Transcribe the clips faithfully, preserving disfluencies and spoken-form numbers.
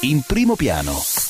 In primo piano.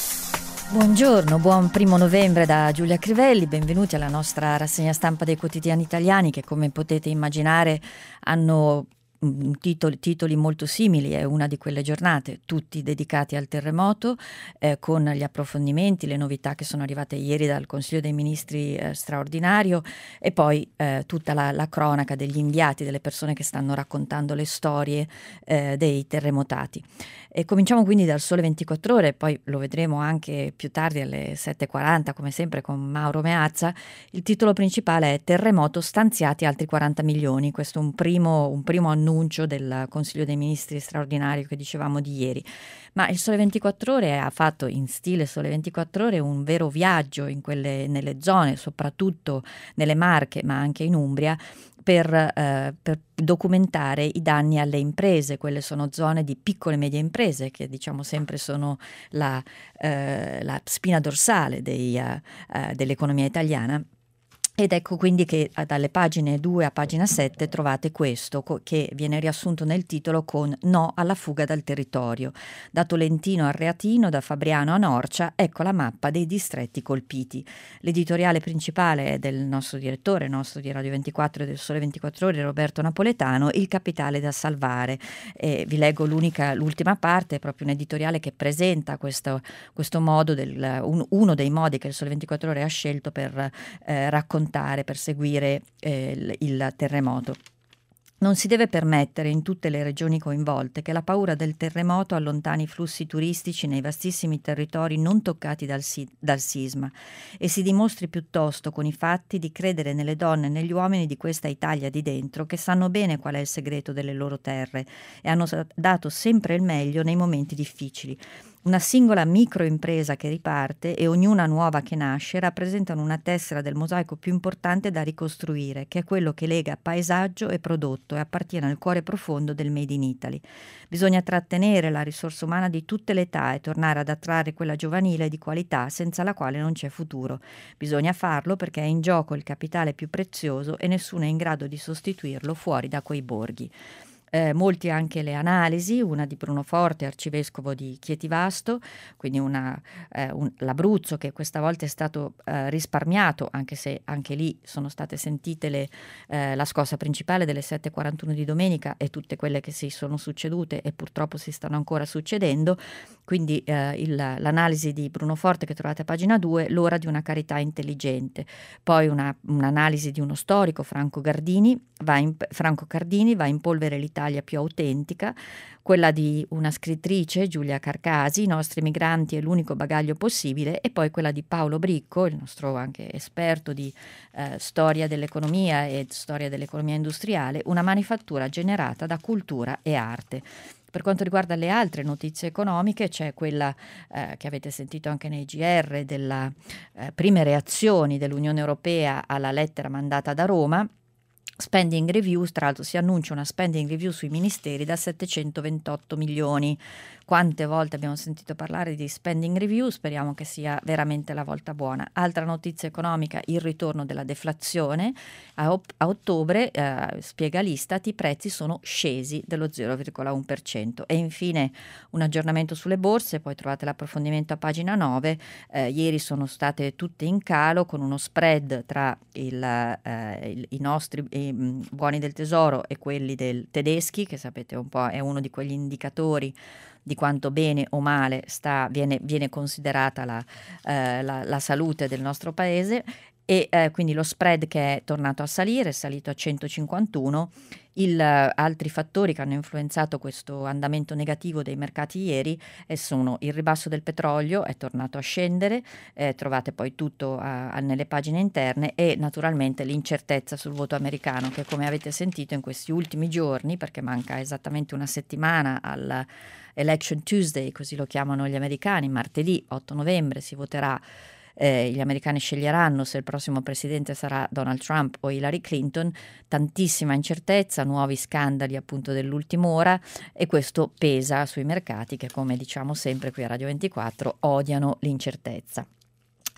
Buongiorno, buon primo novembre da Giulia Crivelli, benvenuti alla nostra rassegna stampa dei quotidiani italiani che, come potete immaginare, hanno Titoli, titoli molto simili. È una di quelle giornate, tutti dedicati al terremoto, eh, con gli approfondimenti, le novità che sono arrivate ieri dal Consiglio dei Ministri eh, straordinario e poi eh, tutta la, la cronaca degli inviati, delle persone che stanno raccontando le storie eh, dei terremotati. E cominciamo quindi dal Sole ventiquattro Ore, poi lo vedremo anche più tardi alle sette e quaranta, come sempre con Mauro Meazza. Il titolo principale è Terremoto, stanziati altri quaranta milioni. Questo è un primo, un primo annuncio del Consiglio dei Ministri straordinario che dicevamo di ieri. Ma il Sole ventiquattro Ore ha fatto, in stile Sole ventiquattro Ore, un vero viaggio in quelle, nelle zone, soprattutto nelle Marche, ma anche in Umbria, per, eh, per documentare i danni alle imprese. Quelle sono zone di piccole e medie imprese che, diciamo sempre, sono la, eh, la spina dorsale dei, uh, uh, dell'economia italiana. Ed ecco quindi che dalle pagine due a pagina sette trovate questo che viene riassunto nel titolo con "No alla fuga dal territorio". Da Tolentino a Reatino, da Fabriano a Norcia, ecco la mappa dei distretti colpiti. L'editoriale principale è del nostro direttore, nostro di Radio ventiquattro e del Sole ventiquattro Ore, Roberto Napoletano, Il capitale da salvare. E vi leggo l'unica, l'ultima parte, è proprio un editoriale che presenta questo, questo modo, del, un, uno dei modi che il Sole ventiquattro Ore ha scelto per eh, raccontare, per seguire eh, il, il terremoto. Non si deve permettere in tutte le regioni coinvolte che la paura del terremoto allontani i flussi turistici nei vastissimi territori non toccati dal, si- dal sisma e si dimostri piuttosto con i fatti di credere nelle donne e negli uomini di questa Italia di dentro che sanno bene qual è il segreto delle loro terre e hanno dato sempre il meglio nei momenti difficili. Una singola microimpresa che riparte e ognuna nuova che nasce rappresentano una tessera del mosaico più importante da ricostruire, che è quello che lega paesaggio e prodotto e appartiene al cuore profondo del Made in Italy. Bisogna trattenere la risorsa umana di tutte le età e tornare ad attrarre quella giovanile di qualità senza la quale non c'è futuro. Bisogna farlo perché è in gioco il capitale più prezioso e nessuno è in grado di sostituirlo fuori da quei borghi. Eh, molti anche le analisi, una di Bruno Forte, arcivescovo di Chietivasto, quindi una, eh, un, l'Abruzzo che questa volta è stato eh, risparmiato, anche se anche lì sono state sentite le, eh, la scossa principale delle sette e quarantuno di domenica e tutte quelle che si sono succedute e purtroppo si stanno ancora succedendo. Quindi eh, il, l'analisi di Bruno Forte che trovate a pagina due, L'ora di una carità intelligente. Poi una, un'analisi di uno storico, Franco Gardini, va in, Franco Cardini, va in polvere l'Italia più autentica, quella di una scrittrice, Giulia Carcasi, I nostri migranti è l'unico bagaglio possibile, e poi quella di Paolo Bricco, il nostro anche esperto di eh, storia dell'economia e storia dell'economia industriale, una manifattura generata da cultura e arte. Per quanto riguarda le altre notizie economiche, c'è quella eh, che avete sentito anche nei G R delle eh, prime reazioni dell'Unione Europea alla lettera mandata da Roma. Spending review, tra l'altro si annuncia una spending review sui ministeri da settecentoventotto milioni. Quante volte abbiamo sentito parlare di spending review, speriamo che sia veramente la volta buona. Altra notizia economica, il ritorno della deflazione. A, op- a ottobre, eh, spiega l'Istat, i prezzi sono scesi dello zero virgola uno per cento. E infine un aggiornamento sulle borse, poi trovate l'approfondimento a pagina nove. Eh, ieri sono state tutte in calo con uno spread tra il, eh, il, i nostri i, mh, buoni del tesoro e quelli del tedeschi, che sapete un po' è uno di quegli indicatori di quanto bene o male sta, viene, viene considerata la, eh, la, la salute del nostro paese, e eh, quindi lo spread che è tornato a salire, è salito a centocinquantuno. Il, uh, altri fattori che hanno influenzato questo andamento negativo dei mercati ieri eh, sono il ribasso del petrolio, è tornato a scendere, eh, trovate poi tutto a, a, nelle pagine interne, e naturalmente l'incertezza sul voto americano che, come avete sentito in questi ultimi giorni, perché manca esattamente una settimana al Election Tuesday, così lo chiamano gli americani, martedì otto novembre si voterà. Eh, gli americani sceglieranno se il prossimo presidente sarà Donald Trump o Hillary Clinton. Tantissima incertezza, nuovi scandali appunto dell'ultima ora, e questo pesa sui mercati che, come diciamo sempre qui a Radio ventiquattro, odiano l'incertezza.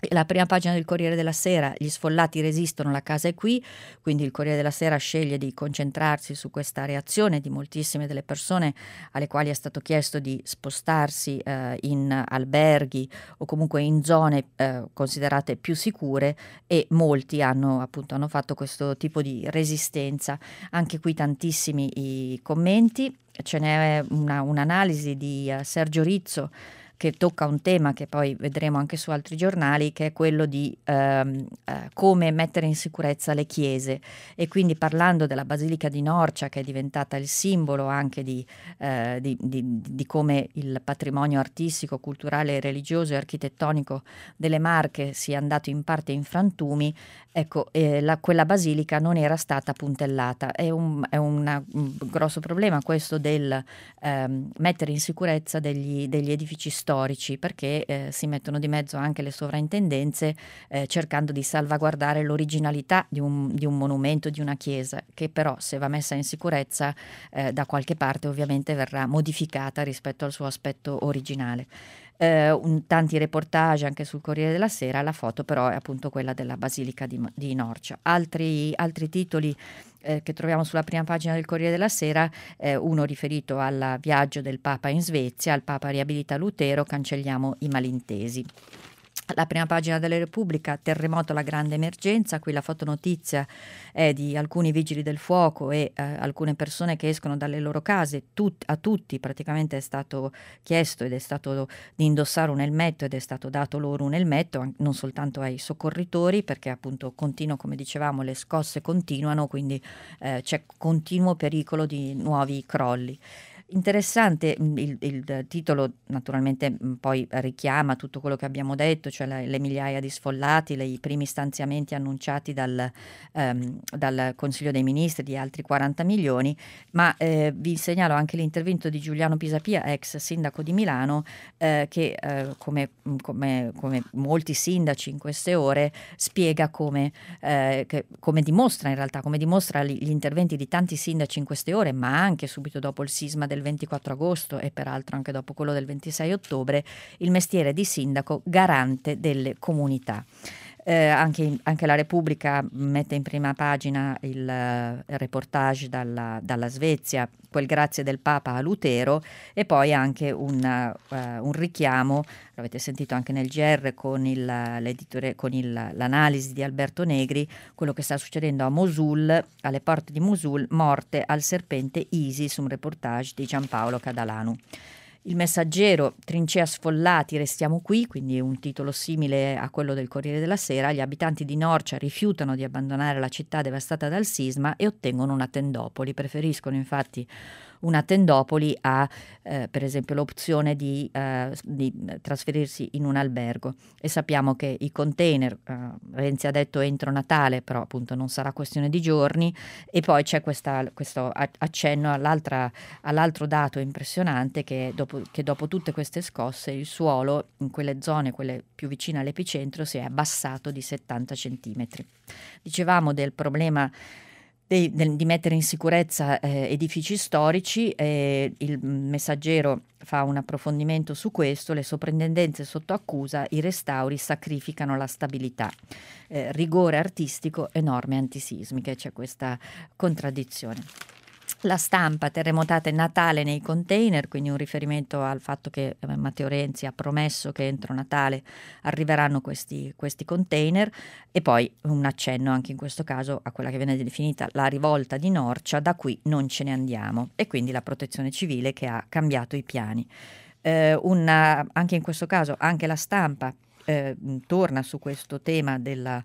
La prima pagina del Corriere della Sera: gli sfollati resistono, la casa è qui. Quindi il Corriere della Sera sceglie di concentrarsi su questa reazione di moltissime delle persone alle quali è stato chiesto di spostarsi eh, in alberghi o comunque in zone eh, considerate più sicure, e molti hanno appunto hanno fatto questo tipo di resistenza. Anche qui tantissimi i commenti. Ce n'è una, un'analisi di uh, Sergio Rizzo, che tocca un tema che poi vedremo anche su altri giornali, che è quello di ehm, eh, come mettere in sicurezza le chiese, e quindi parlando della Basilica di Norcia, che è diventata il simbolo anche di, eh, di, di, di come il patrimonio artistico, culturale, religioso e architettonico delle Marche sia andato in parte in frantumi. Ecco, eh, la, quella basilica non era stata puntellata. È un, è una, un grosso problema questo del ehm, mettere in sicurezza degli, degli edifici storici, perché eh, si mettono di mezzo anche le sovrintendenze, eh, cercando di salvaguardare l'originalità di un, di un monumento, di una chiesa, che però, se va messa in sicurezza eh, da qualche parte, ovviamente verrà modificata rispetto al suo aspetto originale. Eh, un, tanti reportage anche sul Corriere della Sera. La foto però è appunto quella della Basilica di, di Norcia. Altri, altri titoli eh, che troviamo sulla prima pagina del Corriere della Sera, eh, uno riferito al viaggio del Papa in Svezia: il Papa riabilita Lutero, cancelliamo i malintesi. La prima pagina della Repubblica: terremoto, la grande emergenza. Qui la fotonotizia è di alcuni vigili del fuoco e eh, alcune persone che escono dalle loro case. Tut- a tutti praticamente è stato chiesto ed è stato di indossare un elmetto, ed è stato dato loro un elmetto, an- non soltanto ai soccorritori, perché appunto continuo, come dicevamo, le scosse continuano, quindi eh, c'è continuo pericolo di nuovi crolli. Interessante il, il titolo, naturalmente poi richiama tutto quello che abbiamo detto, cioè le, le migliaia di sfollati, le, i primi stanziamenti annunciati dal, ehm, dal Consiglio dei Ministri di altri quaranta milioni, ma eh, vi segnalo anche l'intervento di Giuliano Pisapia, ex sindaco di Milano, eh, che eh, come, come, come molti sindaci in queste ore spiega come, eh, che, come dimostra in realtà, come dimostra gli, gli interventi di tanti sindaci in queste ore, ma anche subito dopo il sisma del ventiquattro agosto e peraltro anche dopo quello del ventisei ottobre, il mestiere di sindaco garante delle comunità. Eh, anche, anche la Repubblica mette in prima pagina il eh, reportage dalla, dalla Svezia, quel grazie del Papa a Lutero, e poi anche un, uh, un richiamo, l'avete sentito anche nel G R con, il, l'editore, con il, l'analisi di Alberto Negri, quello che sta succedendo a Mosul, alle porte di Mosul: morte al serpente ISIS, un reportage di Giampaolo Cadalanu. Il Messaggero: trincea sfollati, restiamo qui, quindi un titolo simile a quello del Corriere della Sera. Gli abitanti di Norcia rifiutano di abbandonare la città devastata dal sisma e ottengono una tendopoli. Preferiscono infatti una tendopoli a eh, per esempio l'opzione di, eh, di trasferirsi in un albergo, e sappiamo che i container, eh, Renzi ha detto entro Natale, però appunto non sarà questione di giorni. E poi c'è questa, questo accenno all'altra, all'altro dato impressionante, che dopo, che dopo tutte queste scosse il suolo in quelle zone, quelle più vicine all'epicentro, si è abbassato di settanta centimetri. Dicevamo del problema Di, di mettere in sicurezza eh, edifici storici. Eh, il Messaggero fa un approfondimento su questo: le soprintendenze sotto accusa, i restauri sacrificano la stabilità, eh, rigore artistico e norme antisismiche. C'è questa contraddizione. La Stampa: terremotate Natale nei container, quindi un riferimento al fatto che eh, Matteo Renzi ha promesso che entro Natale arriveranno questi, questi container, e poi un accenno anche in questo caso a quella che viene definita la rivolta di Norcia: da qui non ce ne andiamo, e quindi la Protezione Civile che ha cambiato i piani. Eh, una, anche in questo caso anche la Stampa eh, torna su questo tema della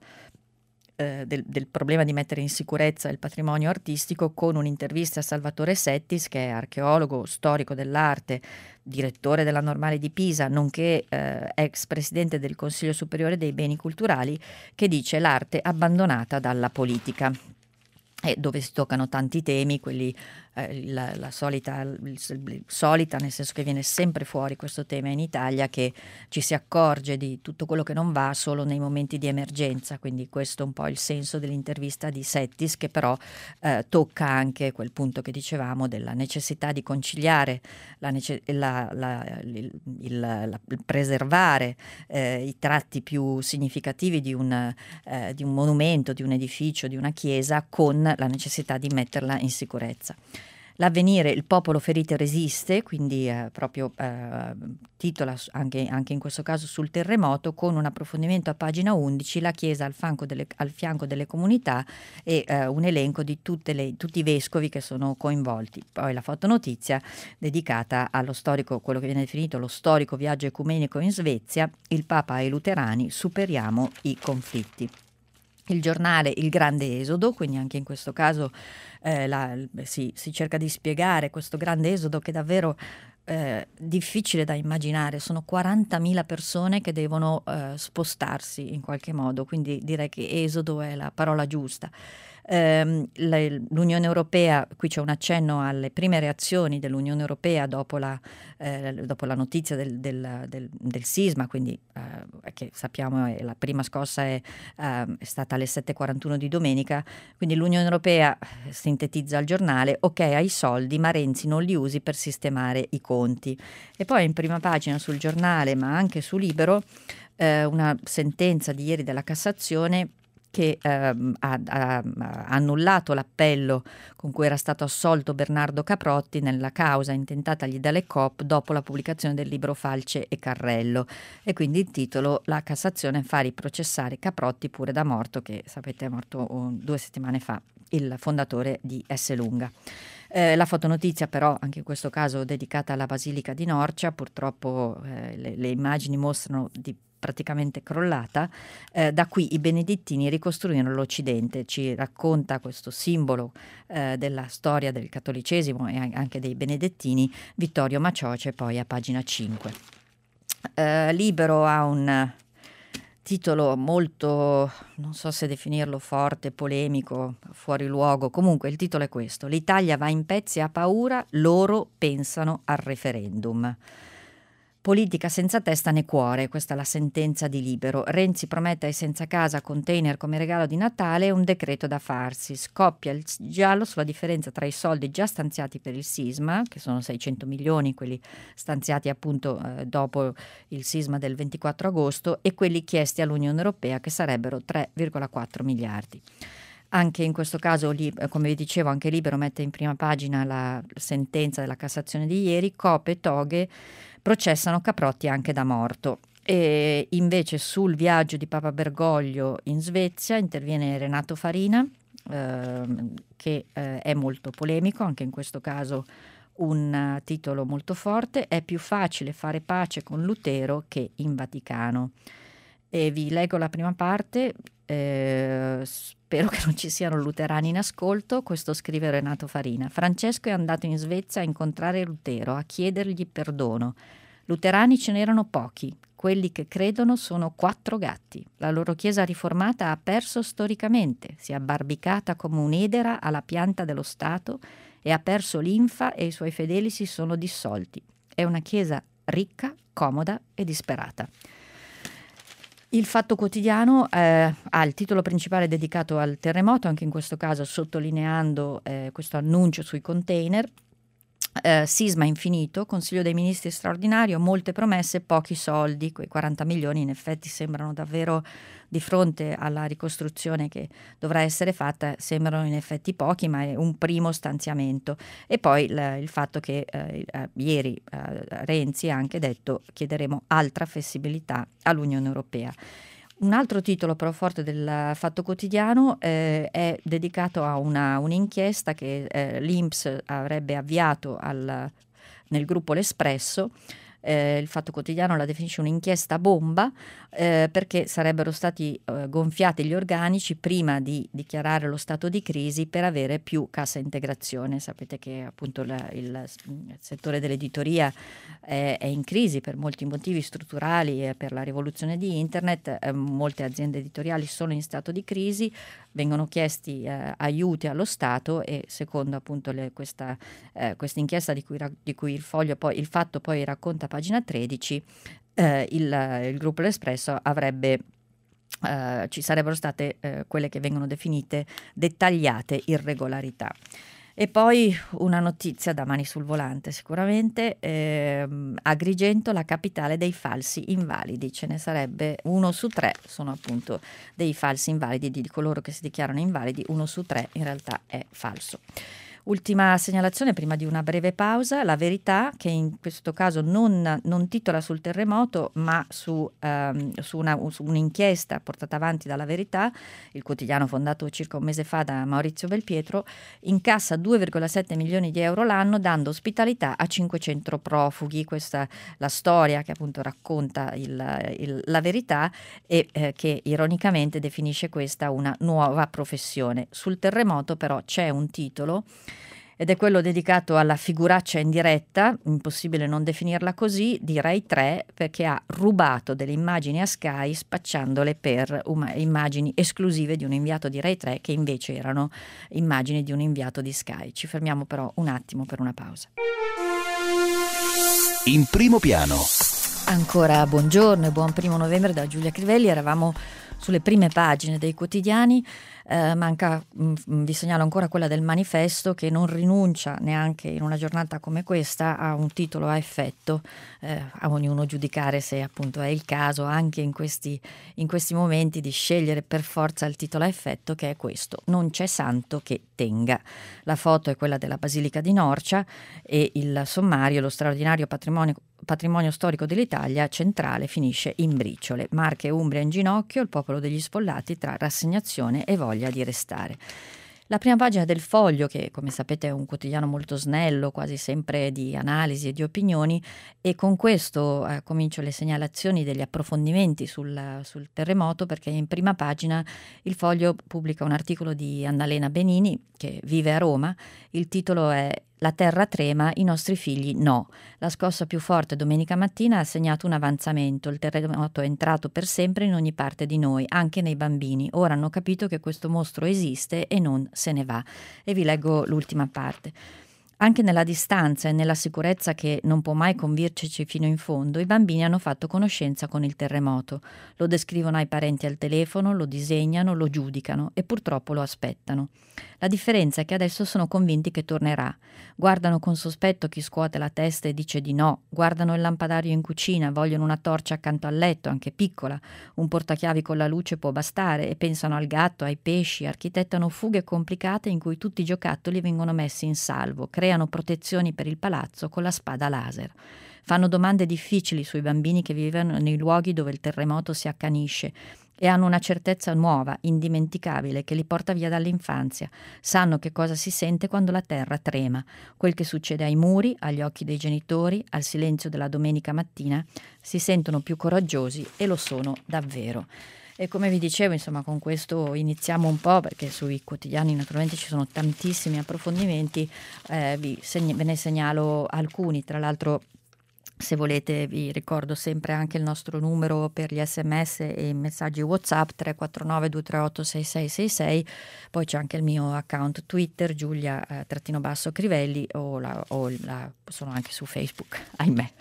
Del, del problema di mettere in sicurezza il patrimonio artistico, con un'intervista a Salvatore Settis, che è archeologo, storico dell'arte, direttore della Normale di Pisa, nonché eh, ex presidente del Consiglio Superiore dei Beni Culturali, che dice: l'arte abbandonata dalla politica. e dove si toccano tanti temi, quelli eh, la, la solita, il, il, solita, nel senso che viene sempre fuori questo tema in Italia, che ci si accorge di tutto quello che non va solo nei momenti di emergenza, quindi questo è un po' il senso dell'intervista di Settis, che però eh, tocca anche quel punto che dicevamo della necessità di conciliare, la nece- la, la, il, il, la, il preservare eh, i tratti più significativi di un, eh, di un monumento, di un edificio, di una chiesa, con la necessità di metterla in sicurezza. L'Avvenire, il popolo ferito resiste, quindi eh, proprio eh, titola anche, anche in questo caso sul terremoto, con un approfondimento a pagina undici, la Chiesa al fianco delle, al fianco delle comunità e eh, un elenco di tutte le, tutti i vescovi che sono coinvolti. Poi la fotonotizia dedicata allo storico, quello che viene definito lo storico viaggio ecumenico in Svezia, il Papa e i luterani, superiamo i conflitti. Il giornale Il Grande Esodo, quindi anche in questo caso eh, la, si, si cerca di spiegare questo grande esodo che è davvero eh, difficile da immaginare. Sono quarantamila persone che devono eh, spostarsi in qualche modo, quindi direi che esodo è la parola giusta. Eh, L'Unione Europea, qui c'è un accenno alle prime reazioni dell'Unione Europea dopo la, eh, dopo la notizia del, del, del, del sisma, quindi eh, che sappiamo è, la prima scossa è, eh, è stata alle sette e quarantuno di domenica, quindi l'Unione Europea sintetizza al giornale: ok, hai soldi ma Renzi non li usi per sistemare i conti. E poi in prima pagina sul giornale, ma anche su Libero, eh, una sentenza di ieri della Cassazione che ehm, ha, ha, ha annullato l'appello con cui era stato assolto Bernardo Caprotti nella causa intentatagli dalle Coop dopo la pubblicazione del libro Falce e Carrello, e quindi il titolo: la Cassazione fa riprocessare Caprotti pure da morto, che sapete è morto oh, due settimane fa, il fondatore di Esselunga. Eh, la fotonotizia però, anche in questo caso dedicata alla Basilica di Norcia, purtroppo eh, le, le immagini mostrano di praticamente crollata. Eh, da qui i benedettini ricostruirono l'Occidente, ci racconta questo simbolo eh, della storia del cattolicesimo e anche dei benedettini Vittorio Macioce, poi a pagina cinque. Eh, Libero ha un titolo molto, non so se definirlo forte, polemico, fuori luogo. Comunque il titolo è questo: l'Italia va in pezzi, ha paura, loro pensano al referendum. Politica senza testa né cuore, questa è la sentenza di Libero. Renzi promette ai senza casa container come regalo di Natale e un decreto da farsi. Scoppia il giallo sulla differenza tra i soldi già stanziati per il sisma, che sono seicento milioni, quelli stanziati appunto eh, dopo il sisma del ventiquattro agosto, e quelli chiesti all'Unione Europea, che sarebbero tre virgola quattro miliardi. Anche in questo caso, come vi dicevo, anche Libero mette in prima pagina la sentenza della Cassazione di ieri. Coop e toghe processano Caprotti anche da morto. E invece sul viaggio di Papa Bergoglio in Svezia interviene Renato Farina, eh, che eh, è molto polemico, anche in questo caso un uh, titolo molto forte: è più facile fare pace con Lutero che in Vaticano. E vi leggo la prima parte, eh, spero che non ci siano luterani in ascolto. Questo scrive Renato Farina: Francesco è andato in Svezia a incontrare Lutero, a chiedergli perdono. Luterani ce n'erano pochi, quelli che credono sono quattro gatti. La loro chiesa riformata ha perso storicamente, si è abbarbicata come un'edera alla pianta dello Stato e ha perso linfa, e i suoi fedeli si sono dissolti. È una chiesa ricca, comoda e disperata. Il Fatto Quotidiano eh, ha il titolo principale dedicato al terremoto, anche in questo caso sottolineando eh, questo annuncio sui container. Eh, sisma infinito, Consiglio dei Ministri straordinario, molte promesse, pochi soldi. Quei quaranta milioni in effetti sembrano davvero, di fronte alla ricostruzione che dovrà essere fatta, sembrano in effetti pochi, ma è un primo stanziamento. E poi l- il fatto che eh, eh, ieri eh, Renzi ha anche detto: chiederemo altra flessibilità all'Unione Europea. Un altro titolo però forte del Fatto Quotidiano eh, è dedicato a una, un'inchiesta che eh, l'I N P S avrebbe avviato al, nel gruppo L'Espresso. Eh, il Fatto Quotidiano la definisce un'inchiesta bomba eh, perché sarebbero stati eh, gonfiati gli organici prima di dichiarare lo stato di crisi per avere più cassa integrazione. Sapete che appunto la, il, il settore dell'editoria è, è in crisi per molti motivi strutturali e per la rivoluzione di internet. Eh, molte aziende editoriali sono in stato di crisi. vengono chiesti eh, aiuti allo Stato e secondo appunto le, questa eh, inchiesta di cui, di cui il foglio poi il fatto poi racconta a pagina tredici, eh, il, il gruppo L'Espresso avrebbe Uh, ci sarebbero state uh, quelle che vengono definite dettagliate irregolarità. E poi una notizia da mani sul volante sicuramente, ehm, Agrigento la capitale dei falsi invalidi, ce ne sarebbe uno su tre, sono appunto dei falsi invalidi, di coloro che si dichiarano invalidi, uno su tre in realtà è falso. Ultima segnalazione prima di una breve pausa, La Verità, che in questo caso non, non titola sul terremoto ma su, um, su, una, su un'inchiesta portata avanti dalla Verità, il quotidiano fondato circa un mese fa da Maurizio Belpietro, incassa due virgola sette milioni di euro l'anno dando ospitalità a cinquecento profughi. Questa è la storia che appunto racconta il, il, La Verità e eh, che ironicamente definisce questa una nuova professione. Sul terremoto però c'è un titolo ed è quello dedicato alla figuraccia in diretta, impossibile non definirla così, di Rai tre, perché ha rubato delle immagini a Sky spacciandole per uma- immagini esclusive di un inviato di Rai tre che invece erano immagini di un inviato di Sky. Ci fermiamo però un attimo per una pausa. In primo piano. Ancora buongiorno e buon primo novembre da Giulia Crivelli. Eravamo sulle prime pagine dei quotidiani, eh, manca, mh, vi segnalo ancora quella del Manifesto, che non rinuncia neanche in una giornata come questa a un titolo a effetto, eh, a ognuno giudicare se appunto è il caso anche in questi, in questi momenti di scegliere per forza il titolo a effetto, che è questo: non c'è santo che tenga. La foto è quella della Basilica di Norcia e il sommario: lo straordinario patrimonio patrimonio storico dell'Italia centrale finisce in briciole. Marche e Umbria in ginocchio, il popolo degli sfollati tra rassegnazione e voglia di restare. La prima pagina del Foglio, che come sapete è un quotidiano molto snello, quasi sempre di analisi e di opinioni, e con questo eh, comincio le segnalazioni degli approfondimenti sul, sul terremoto, perché in prima pagina il Foglio pubblica un articolo di Annalena Benini, che vive a Roma. Il titolo è "La terra trema, i nostri figli no". La scossa più forte domenica mattina ha segnato un avanzamento. Il terremoto è entrato per sempre in ogni parte di noi, anche nei bambini. Ora hanno capito che questo mostro esiste e non se ne va. E vi leggo l'ultima parte. Anche nella distanza e nella sicurezza che non può mai convincerci fino in fondo, i bambini hanno fatto conoscenza con il terremoto. Lo descrivono ai parenti al telefono, lo disegnano, lo giudicano e purtroppo lo aspettano. La differenza è che adesso sono convinti che tornerà. Guardano con sospetto chi scuote la testa e dice di no, guardano il lampadario in cucina, vogliono una torcia accanto al letto, anche piccola, un portachiavi con la luce può bastare, e pensano al gatto, ai pesci, architettano fughe complicate in cui tutti i giocattoli vengono messi in salvo, creano protezioni per il palazzo con la spada laser. Fanno domande difficili sui bambini che vivono nei luoghi dove il terremoto si accanisce e hanno una certezza nuova, indimenticabile, che li porta via dall'infanzia. Sanno che cosa si sente quando la terra trema, quel che succede ai muri, agli occhi dei genitori, al silenzio della domenica mattina. Si sentono più coraggiosi e lo sono davvero. E come vi dicevo, insomma, con questo iniziamo un po', perché sui quotidiani naturalmente ci sono tantissimi approfondimenti, eh, vi segn- ve ne segnalo alcuni. Tra l'altro, se volete vi ricordo sempre anche il nostro numero per gli sms e i messaggi WhatsApp, tre quattro nove due tre otto sei sei sei sei. Poi c'è anche il mio account Twitter, Giulia eh, trattino basso Crivelli, o, la, o la, sono anche su Facebook, ahimè.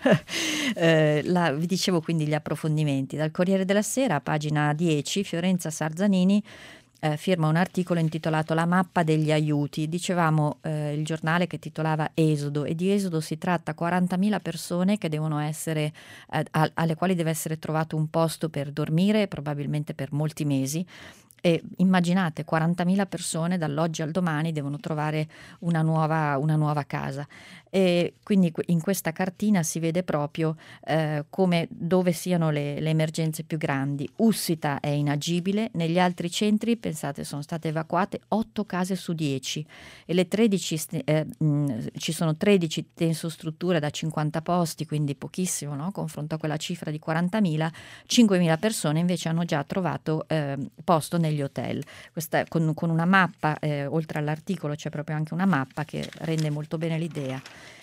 eh, la, vi dicevo quindi gli approfondimenti. Dal Corriere della Sera, pagina dieci, Fiorenza Sarzanini Eh, firma un articolo intitolato "La mappa degli aiuti". Dicevamo eh, il giornale che titolava Esodo, e di Esodo si tratta: quarantamila persone che devono essere eh, a, alle quali deve essere trovato un posto per dormire, probabilmente per molti mesi. E immaginate, quarantamila persone dall'oggi al domani devono trovare una nuova, una nuova casa. E quindi in questa cartina si vede proprio eh, come dove siano le, le emergenze più grandi. Ussita è inagibile, negli altri centri, pensate, sono state evacuate otto case su dieci e le tredici, eh, mh, ci sono tredici tensostrutture da cinquanta posti, quindi pochissimo, no? Confronto a quella cifra di quarantamila. cinquemila persone invece hanno già trovato eh, posto negli hotel. Questa, con, con una mappa, eh, oltre all'articolo c'è proprio anche una mappa che rende molto bene l'idea.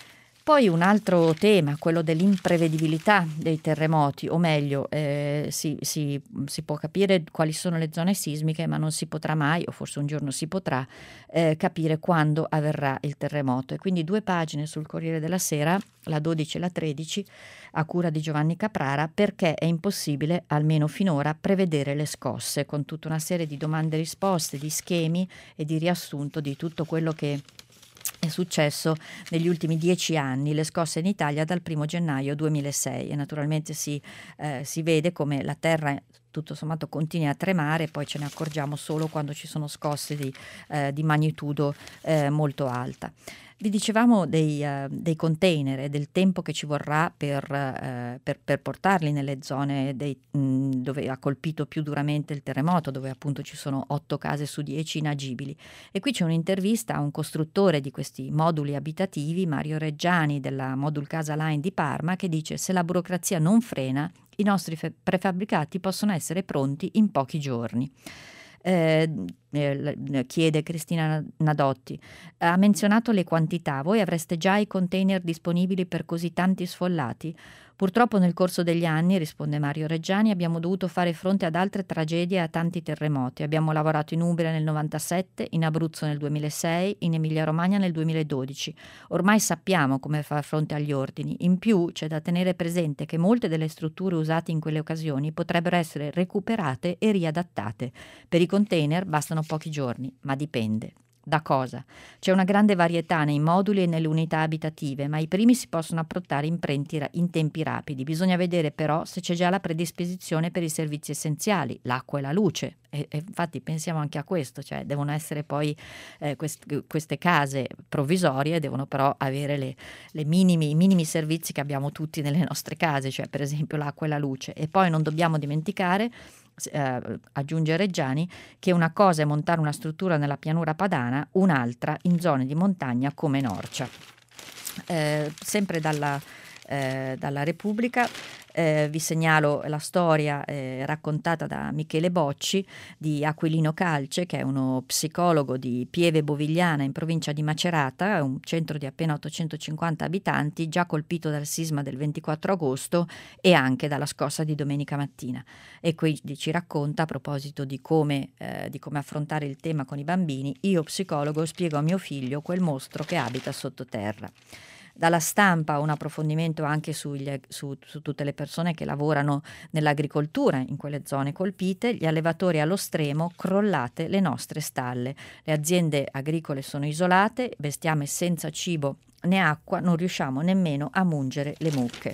Poi un altro tema, quello dell'imprevedibilità dei terremoti, o meglio, eh, si, si, si può capire quali sono le zone sismiche, ma non si potrà mai, o forse un giorno si potrà, eh, capire quando avverrà il terremoto. E quindi due pagine sul Corriere della Sera, la dodici e la tredici, a cura di Giovanni Caprara, perché è impossibile, almeno finora, prevedere le scosse, con tutta una serie di domande e risposte, di schemi e di riassunto di tutto quello che è successo negli ultimi dieci anni, le scosse in Italia dal primo gennaio duemilasei, e naturalmente si, eh, si vede come la terra tutto sommato continui a tremare, poi ce ne accorgiamo solo quando ci sono scosse di, eh, di magnitudo eh, molto alta. Vi dicevamo dei, uh, dei container e del tempo che ci vorrà per, uh, per, per portarli nelle zone dei, mh, dove ha colpito più duramente il terremoto, dove appunto ci sono otto case su dieci inagibili. E qui c'è un'intervista a un costruttore di questi moduli abitativi, Mario Reggiani della Modul Casa Line di Parma, che dice: se la burocrazia non frena, i nostri fe- prefabbricati possono essere pronti in pochi giorni. Eh, eh, chiede Cristina Nadotti, ha menzionato le quantità, voi avreste già i container disponibili per così tanti sfollati? Purtroppo nel corso degli anni, risponde Mario Reggiani, abbiamo dovuto fare fronte ad altre tragedie e a tanti terremoti. Abbiamo lavorato in Umbria nel novantasette, in Abruzzo nel duemilasei, in Emilia-Romagna nel duemiladodici. Ormai sappiamo come far fronte agli ordini. In più c'è da tenere presente che molte delle strutture usate in quelle occasioni potrebbero essere recuperate e riadattate. Per i container bastano pochi giorni, ma dipende. Da cosa? C'è una grande varietà nei moduli e nelle unità abitative, ma i primi si possono approntare in, prenti, in tempi rapidi. Bisogna vedere però se c'è già la predisposizione per i servizi essenziali, l'acqua e la luce. E, e infatti pensiamo anche a questo, cioè devono essere poi eh, quest, queste case provvisorie, devono però avere le, le minimi, i minimi servizi che abbiamo tutti nelle nostre case, cioè per esempio l'acqua e la luce. E poi non dobbiamo dimenticare, Eh, aggiunge Reggiani, che una cosa è montare una struttura nella pianura padana, un'altra in zone di montagna come Norcia. Eh, sempre dalla, eh, dalla Repubblica eh, vi segnalo la storia eh, raccontata da Michele Bocci di Aquilino Calce, che è uno psicologo di Pieve Bovigliana in provincia di Macerata, un centro di appena ottocentocinquanta abitanti, già colpito dal sisma del ventiquattro agosto e anche dalla scossa di domenica mattina. E qui ci racconta, a proposito di come, eh, di come affrontare il tema con i bambini: io psicologo spiego a mio figlio quel mostro che abita sottoterra. Dalla Stampa un approfondimento anche sugli, su, su tutte le persone che lavorano nell'agricoltura in quelle zone colpite. Gli allevatori allo stremo, crollate le nostre stalle. Le aziende agricole sono isolate, bestiame senza cibo né acqua, non riusciamo nemmeno a mungere le mucche.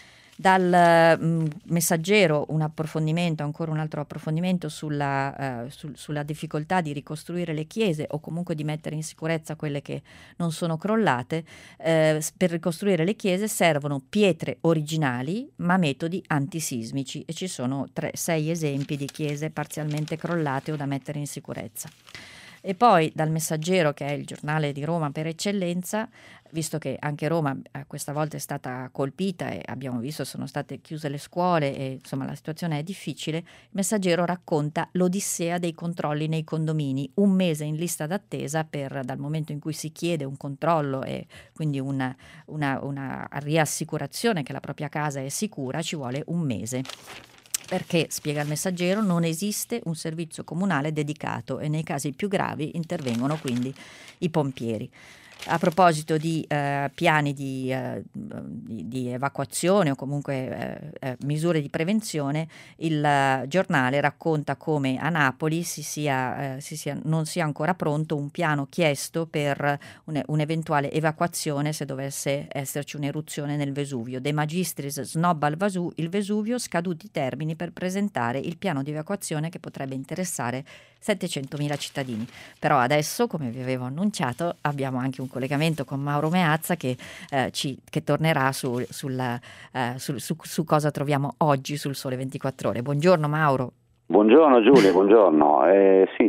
Dal mh, Messaggero un approfondimento, ancora un altro approfondimento sulla, uh, sul, sulla difficoltà di ricostruire le chiese o comunque di mettere in sicurezza quelle che non sono crollate. Eh, per ricostruire le chiese servono pietre originali ma metodi antisismici, e ci sono tre, sei esempi di chiese parzialmente crollate o da mettere in sicurezza. E poi dal Messaggero, che è il giornale di Roma per eccellenza, visto che anche Roma eh, questa volta è stata colpita e abbiamo visto sono state chiuse le scuole e insomma la situazione è difficile, il Messaggero racconta l'odissea dei controlli nei condomini, un mese in lista d'attesa per, dal momento in cui si chiede un controllo e quindi una, una, una riassicurazione che la propria casa è sicura, ci vuole un mese. Perché, spiega il Messaggero, non esiste un servizio comunale dedicato e nei casi più gravi intervengono quindi i pompieri. A proposito di eh, piani di, eh, di, di evacuazione o comunque eh, eh, misure di prevenzione, il eh, giornale racconta come a Napoli si sia, eh, si sia, non sia ancora pronto un piano chiesto per un, un'eventuale evacuazione se dovesse esserci un'eruzione nel Vesuvio. De Magistris snobba il, Vasu, il Vesuvio, scaduti i termini per presentare il piano di evacuazione che potrebbe interessare settecentomila cittadini. Però adesso, come vi avevo annunciato, abbiamo anche un collegamento con Mauro Meazza che, eh, ci, che tornerà su, sulla, eh, su, su, su cosa troviamo oggi sul Sole ventiquattro Ore. Buongiorno Mauro. Buongiorno Giulia, buongiorno. Eh, sì,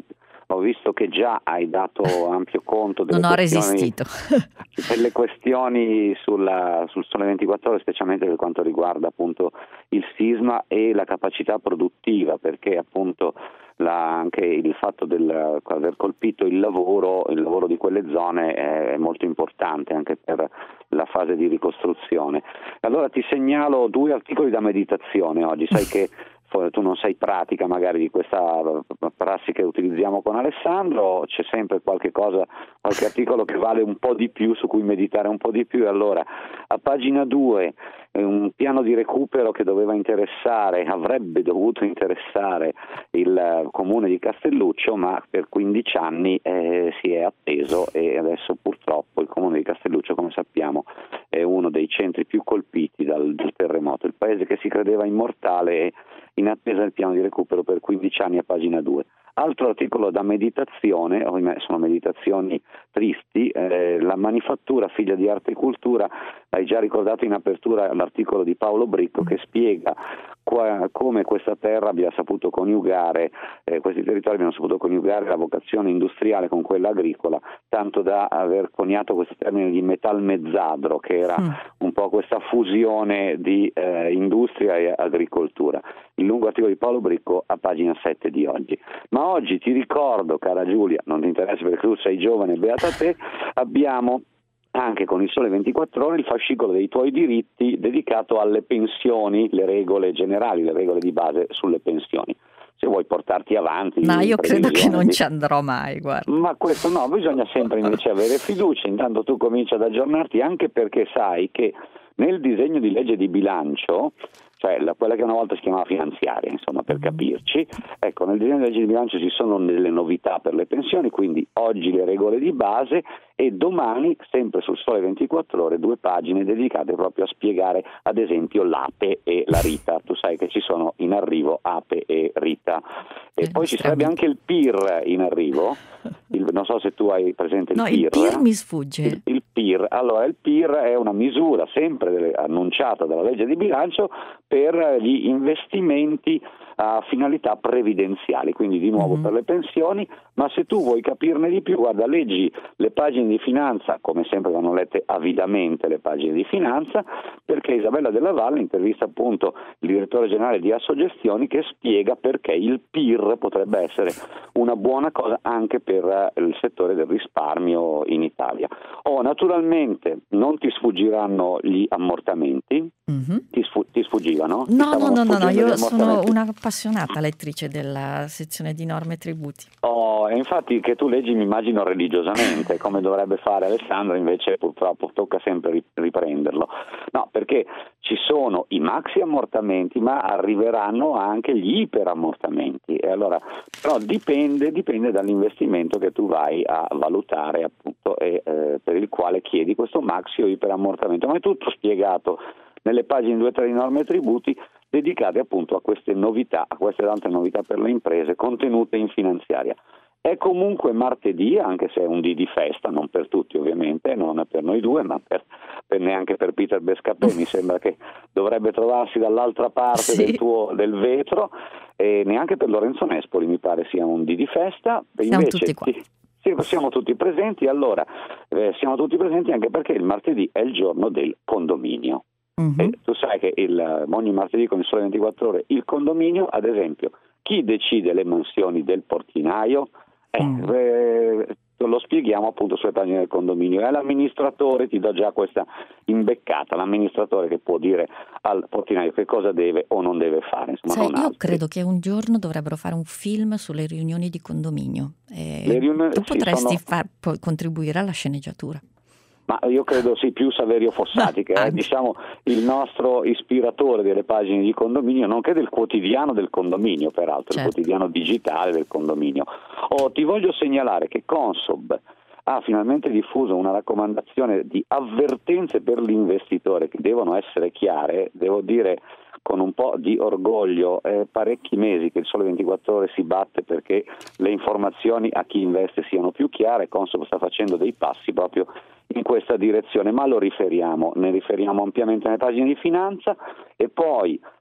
ho visto che già hai dato ampio conto delle non ho questioni, resistito. delle questioni sulla, sul Sole ventiquattro Ore, specialmente per quanto riguarda appunto il sisma e la capacità produttiva, perché appunto la, anche il fatto del aver colpito il lavoro, il lavoro di quelle zone è molto importante anche per la fase di ricostruzione. Allora ti segnalo due articoli da meditazione oggi, sai che tu non sei pratica magari di questa prassi che utilizziamo con Alessandro, c'è sempre qualche cosa, qualche articolo che vale un po' di più, su cui meditare un po' di più. Allora, a pagina due un piano di recupero che doveva interessare, avrebbe dovuto interessare il comune di Castelluccio, ma per quindici anni eh, si è atteso, e adesso purtroppo il comune di Castelluccio, come sappiamo, è uno dei centri più colpiti dal, dal terremoto. Il paese che si credeva immortale è in attesa del piano di recupero per quindici anni, a pagina due. Altro articolo da meditazione, sono meditazioni tristi, eh, la manifattura figlia di arte e cultura, hai già ricordato in apertura l'articolo di Paolo Bricco che spiega qua, come questa terra abbia saputo coniugare, eh, questi territori abbiano saputo coniugare la vocazione industriale con quella agricola, tanto da aver coniato questo termine di metalmezzadro, che era mm. un po' questa fusione di eh, industria e agricoltura. Il lungo articolo di Paolo Bricco a pagina sette di oggi. Ma oggi ti ricordo, cara Giulia, non ti interessa perché tu sei giovane, beata te, abbiamo anche con il Sole ventiquattro Ore il fascicolo dei tuoi diritti dedicato alle pensioni, le regole generali, le regole di base sulle pensioni. Se vuoi portarti avanti. Ma io credo che non ci andrò mai, guarda. Ma questo no, bisogna sempre invece avere fiducia, intanto tu cominci ad aggiornarti, anche perché sai che nel disegno di legge di bilancio, cioè la, quella che una volta si chiamava finanziaria, insomma, per capirci, ecco, nel disegno di legge di bilancio ci sono delle novità per le pensioni, quindi oggi le regole di base e domani, sempre sul Sole ventiquattro Ore, due pagine dedicate proprio a spiegare, ad esempio, l'Ape e la Rita. Tu sai che ci sono in arrivo Ape e Rita. E poi ci sarebbe anche il P I R in arrivo, il, non so se tu hai presente il no, P I R. No, il P I R mi sfugge. Il, il P I R, allora il P I R è una misura sempre delle, annunciata dalla legge di bilancio per gli investimenti a finalità previdenziali, quindi di nuovo mm-hmm. per le pensioni, ma se tu vuoi capirne di più, guarda, leggi le pagine di finanza, come sempre vanno lette avidamente le pagine di finanza, perché Isabella Della Valle intervista appunto il direttore generale di Assogestioni, che spiega perché il P I R potrebbe essere una buona cosa anche per il settore del risparmio in Italia. Oh, naturalmente non ti sfuggiranno gli ammortamenti. Mm-hmm. Ti, sfu- ti sfuggivano? No, no, no, no, no, io sono una appassionata lettrice della sezione di norme e tributi. Oh, e infatti che tu leggi mi immagino religiosamente, come dovrebbe fare Alessandro, invece purtroppo tocca sempre riprenderlo. No, perché ci sono i maxi ammortamenti, ma arriveranno anche gli iperammortamenti. E allora, però dipende, dipende dall'investimento che tu vai a valutare, appunto, e eh, per il quale chiedi questo maxi o iperammortamento. Ma è tutto spiegato nelle pagine due e tre di norme e tributi, dedicate appunto a queste novità, a queste altre novità per le imprese contenute in finanziaria. È comunque martedì, anche se è un dì di festa, non per tutti ovviamente, non per noi due, ma per, per neanche per Peter Bescapè, mi sembra che dovrebbe trovarsi dall'altra parte sì. del tuo del vetro, e neanche per Lorenzo Nespoli mi pare sia un dì di festa. Siamo invece, tutti qua. Sì, sì, siamo tutti presenti, allora eh, siamo tutti presenti anche perché il martedì è il giorno del condominio. Uh-huh. E tu sai che il, ogni martedì con il Sole ventiquattro Ore il condominio, ad esempio, chi decide le mansioni del portinaio? Eh, uh-huh. eh, lo spieghiamo appunto sulle pagine del condominio. È l'amministratore, ti do già questa imbeccata, l'amministratore che può dire al portinaio che cosa deve o non deve fare. Insomma, sai, non io altri. credo che un giorno dovrebbero fare un film sulle riunioni di condominio. E le riunioni, tu sì, potresti sono... far, contribuire alla sceneggiatura. Ma io credo sì, più Saverio Fossati, che è diciamo il nostro ispiratore delle pagine di condominio, nonché del quotidiano del condominio, peraltro, certo. Il quotidiano digitale del condominio. Oh, ti voglio segnalare che Consob ha finalmente diffuso una raccomandazione di avvertenze per l'investitore che devono essere chiare, devo dire con un po' di orgoglio, eh, parecchi mesi che il Sole ventiquattro Ore si batte perché le informazioni a chi investe siano più chiare. Consob sta facendo dei passi proprio in questa direzione, ma lo riferiamo, ne riferiamo ampiamente nelle pagine di finanza. E poi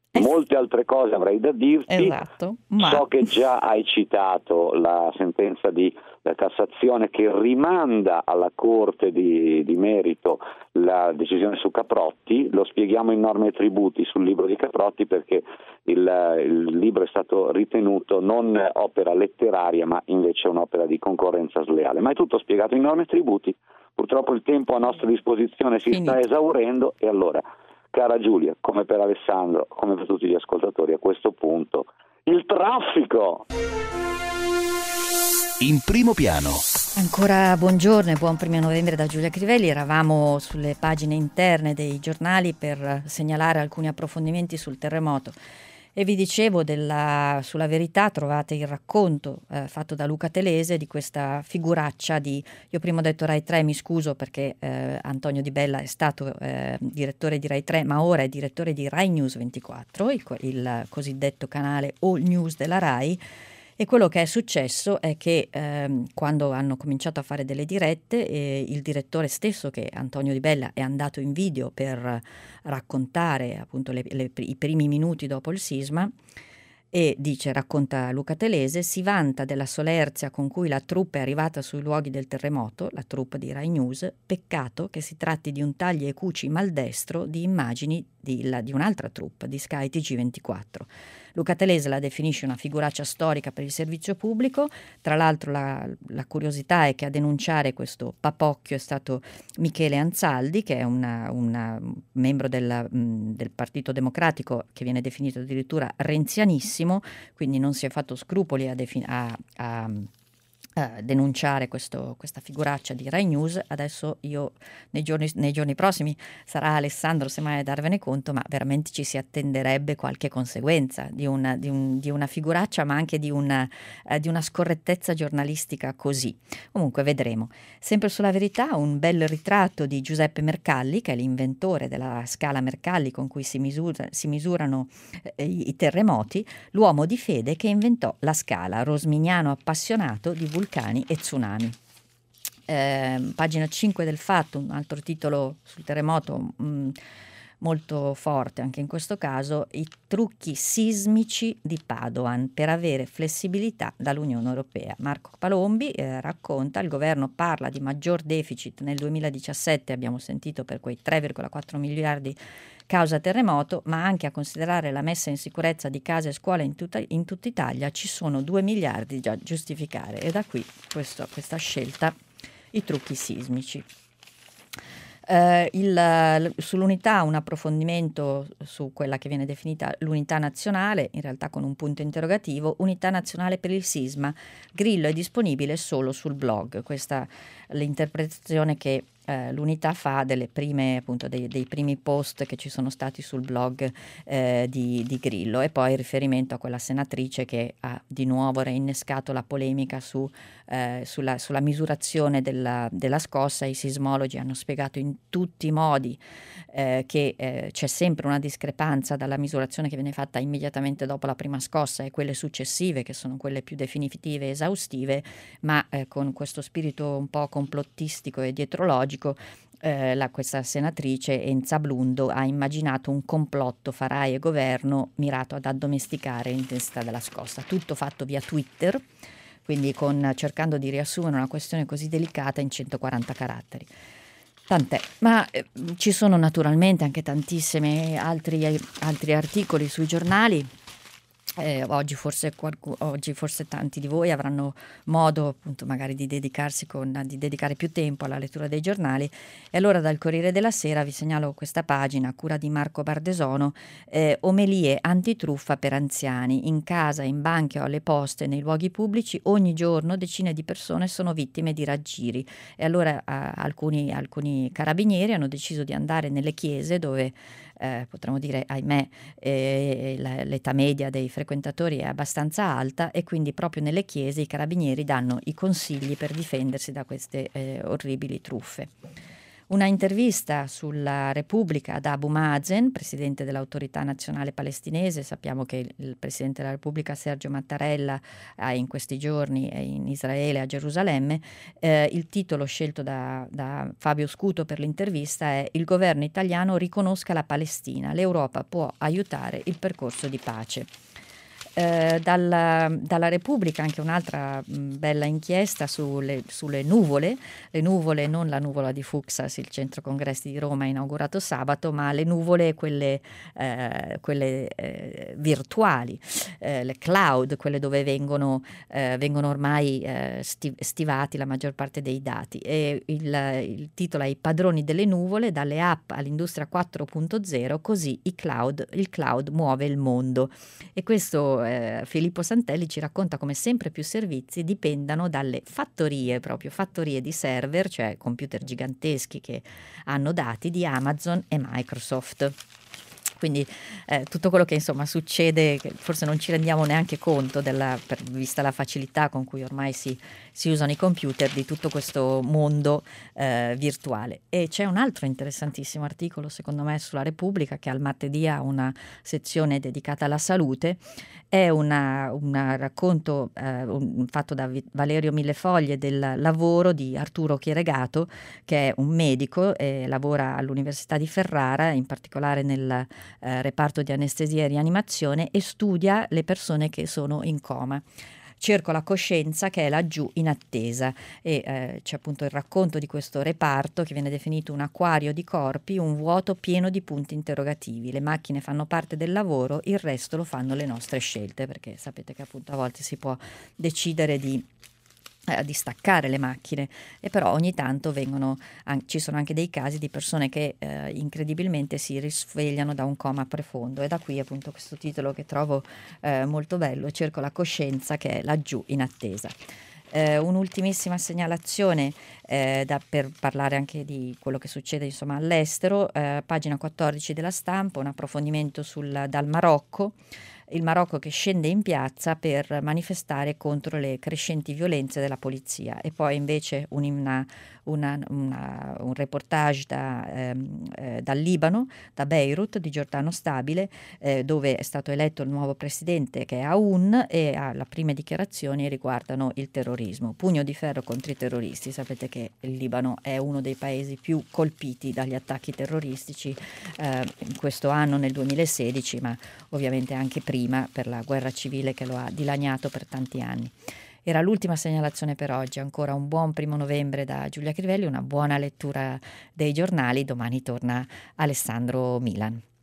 Eh, Molte altre cose avrei da dirti. Esatto, ma... So che già hai citato la sentenza di la Cassazione che rimanda alla Corte di, di merito la decisione su Caprotti. Lo spieghiamo in Norme e Tributi sul libro di Caprotti, perché il, il libro è stato ritenuto non opera letteraria ma invece un'opera di concorrenza sleale. Ma è tutto spiegato in Norme e Tributi. Purtroppo il tempo a nostra disposizione si Finito. sta esaurendo, e allora, cara Giulia, come per Alessandro, come per tutti gli ascoltatori, a questo punto il traffico! In primo piano. Ancora buongiorno e buon primo novembre da Giulia Crivelli. Eravamo sulle pagine interne dei giornali per segnalare alcuni approfondimenti sul terremoto. E vi dicevo, della, sulla Verità trovate il racconto eh, fatto da Luca Telese di questa figuraccia di, io prima ho detto Rai tre, mi scuso perché eh, Antonio Di Bella è stato eh, direttore di Rai tre, ma ora è direttore di Rai News ventiquattro, il, il cosiddetto canale All News della Rai. E quello che è successo è che ehm, quando hanno cominciato a fare delle dirette, eh, il direttore stesso, che Antonio Di Bella, è andato in video per raccontare appunto le, le, i primi minuti dopo il sisma, e dice, racconta Luca Telese, si vanta della solerzia con cui la troupe è arrivata sui luoghi del terremoto, la troupe di Rai News, peccato che si tratti di un tagli e cuci maldestro di immagini di, la, di un'altra troupe, di Sky T G ventiquattro. Luca Telese la definisce una figuraccia storica per il servizio pubblico. Tra l'altro la, la curiosità è che a denunciare questo papocchio è stato Michele Anzaldi, che è un membro del, mh, del Partito Democratico, che viene definito addirittura renzianissimo, quindi non si è fatto scrupoli a, defin- a, a Uh, denunciare questo, questa figuraccia di Rai News. Adesso io nei giorni, nei giorni prossimi sarà Alessandro semmai a darvene conto, ma veramente ci si attenderebbe qualche conseguenza di una, di un, di una figuraccia, ma anche di una, uh, di una scorrettezza giornalistica così. Comunque vedremo. Sempre sulla Verità un bel ritratto di Giuseppe Mercalli, che è l'inventore della scala Mercalli con cui si, misura, si misurano eh, i, i terremoti, l'uomo di fede che inventò la scala, rosminiano appassionato di vulcani e tsunami. Eh, pagina cinque del Fatto, un altro titolo sul terremoto mh, molto forte anche in questo caso, i trucchi sismici di Padoan per avere flessibilità dall'Unione Europea. Marco Palombi eh, racconta, il governo parla di maggior deficit nel duemiladiciassette, abbiamo sentito, per quei tre virgola quattro miliardi causa terremoto, ma anche a considerare la messa in sicurezza di case e scuole in tutta, in tutta Italia ci sono due miliardi da giustificare, e da qui questo, questa scelta, i trucchi sismici. Uh, il, sull'unità un approfondimento su quella che viene definita l'unità nazionale, in realtà con un punto interrogativo, unità nazionale per il sisma, Grillo è disponibile solo sul blog. Questa è l'interpretazione che eh, l'unità fa delle prime, appunto, dei, dei primi post che ci sono stati sul blog eh, di, di Grillo, e poi il riferimento a quella senatrice che ha di nuovo reinnescato la polemica su, eh, sulla, sulla misurazione della, della scossa. I sismologi hanno spiegato in tutti i modi eh, che eh, c'è sempre una discrepanza dalla misurazione che viene fatta immediatamente dopo la prima scossa e quelle successive, che sono quelle più definitive e esaustive, ma eh, con questo spirito un po' complottistico e dietrologico eh, la, questa senatrice Enza Blundo ha immaginato un complotto fra Rai e governo mirato ad addomesticare l'intensità della scossa, tutto fatto via Twitter, quindi con, cercando di riassumere una questione così delicata in centoquaranta caratteri. Tant'è, ma eh, ci sono naturalmente anche tantissimi altri, altri articoli sui giornali. Eh, oggi, forse qualcuno, oggi forse tanti di voi avranno modo appunto magari di dedicarsi con, di dedicare più tempo alla lettura dei giornali, e allora dal Corriere della Sera vi segnalo questa pagina a cura di Marco Bardesono, eh, omelie antitruffa per anziani, in casa, in banche o alle poste, nei luoghi pubblici ogni giorno decine di persone sono vittime di raggiri, e allora eh, alcuni, alcuni carabinieri hanno deciso di andare nelle chiese dove eh, potremmo dire ahimè eh, la, l'età media dei frequentatori è abbastanza alta, e quindi proprio nelle chiese i carabinieri danno i consigli per difendersi da queste eh, orribili truffe. Una intervista sulla Repubblica ad Abu Mazen, presidente dell'Autorità Nazionale Palestinese. Sappiamo che il, il presidente della Repubblica Sergio Mattarella è in questi giorni è in Israele, a Gerusalemme. Eh, il titolo scelto da, da Fabio Scuto per l'intervista è "Il governo italiano riconosca la Palestina, l'Europa può aiutare il percorso di pace". Eh, dalla, dalla Repubblica anche un'altra mh, bella inchiesta sulle, sulle nuvole, le nuvole, non la nuvola di Fuxas, il centro congressi di Roma inaugurato sabato, ma le nuvole quelle, eh, quelle eh, virtuali, eh, le cloud, quelle dove vengono, eh, vengono ormai eh, sti- stivati la maggior parte dei dati. E il, il titolo è "I padroni delle nuvole, dalle app all'industria quattro punto zero, così i cloud, il cloud muove il mondo". E questo eh, Filippo Santelli ci racconta come sempre più servizi dipendano dalle fattorie, proprio fattorie di server, cioè computer giganteschi che hanno dati di Amazon e Microsoft. Quindi eh, tutto quello che insomma succede, che forse non ci rendiamo neanche conto, della, per, vista la facilità con cui ormai si, si usano i computer, di tutto questo mondo eh, virtuale. E c'è un altro interessantissimo articolo, secondo me, sulla Repubblica, che al martedì ha una sezione dedicata alla salute. È una, un racconto eh, un, fatto da Valerio Millefoglie del lavoro di Arturo Chieregato, che è un medico e lavora all'Università di Ferrara, in particolare nel eh, reparto di anestesia e rianimazione, e studia le persone che sono in coma. Cerco la coscienza, che è laggiù in attesa, e eh, c'è appunto il racconto di questo reparto che viene definito un acquario di corpi, un vuoto pieno di punti interrogativi. Le macchine fanno parte del lavoro, il resto lo fanno le nostre scelte, perché sapete che appunto a volte si può decidere di eh, di staccare le macchine, e però ogni tanto vengono an- ci sono anche dei casi di persone che eh, incredibilmente si risvegliano da un coma profondo, e da qui appunto questo titolo che trovo eh, molto bello: "Cerco la coscienza, che è laggiù in attesa". Eh, un'ultimissima segnalazione eh, da, per parlare anche di quello che succede insomma all'estero, eh, pagina quattordici della Stampa, un approfondimento sul, dal Marocco. Il Marocco che scende in piazza per manifestare contro le crescenti violenze della polizia. E poi invece un, una, una, una, un reportage da, ehm, eh, dal Libano, da Beirut, di Giordano Stabile, eh, dove è stato eletto il nuovo presidente, che è Aoun, e ha le prime dichiarazioni riguardano il terrorismo. Pugno di ferro contro i terroristi. Sapete che il Libano è uno dei paesi più colpiti dagli attacchi terroristici eh, in questo anno, nel duemilasedici, ma ovviamente anche prima, per la guerra civile che lo ha dilaniato per tanti anni. Era l'ultima segnalazione per oggi. Ancora un buon primo novembre da Giulia Crivelli, una buona lettura dei giornali. Domani torna Alessandro Milan.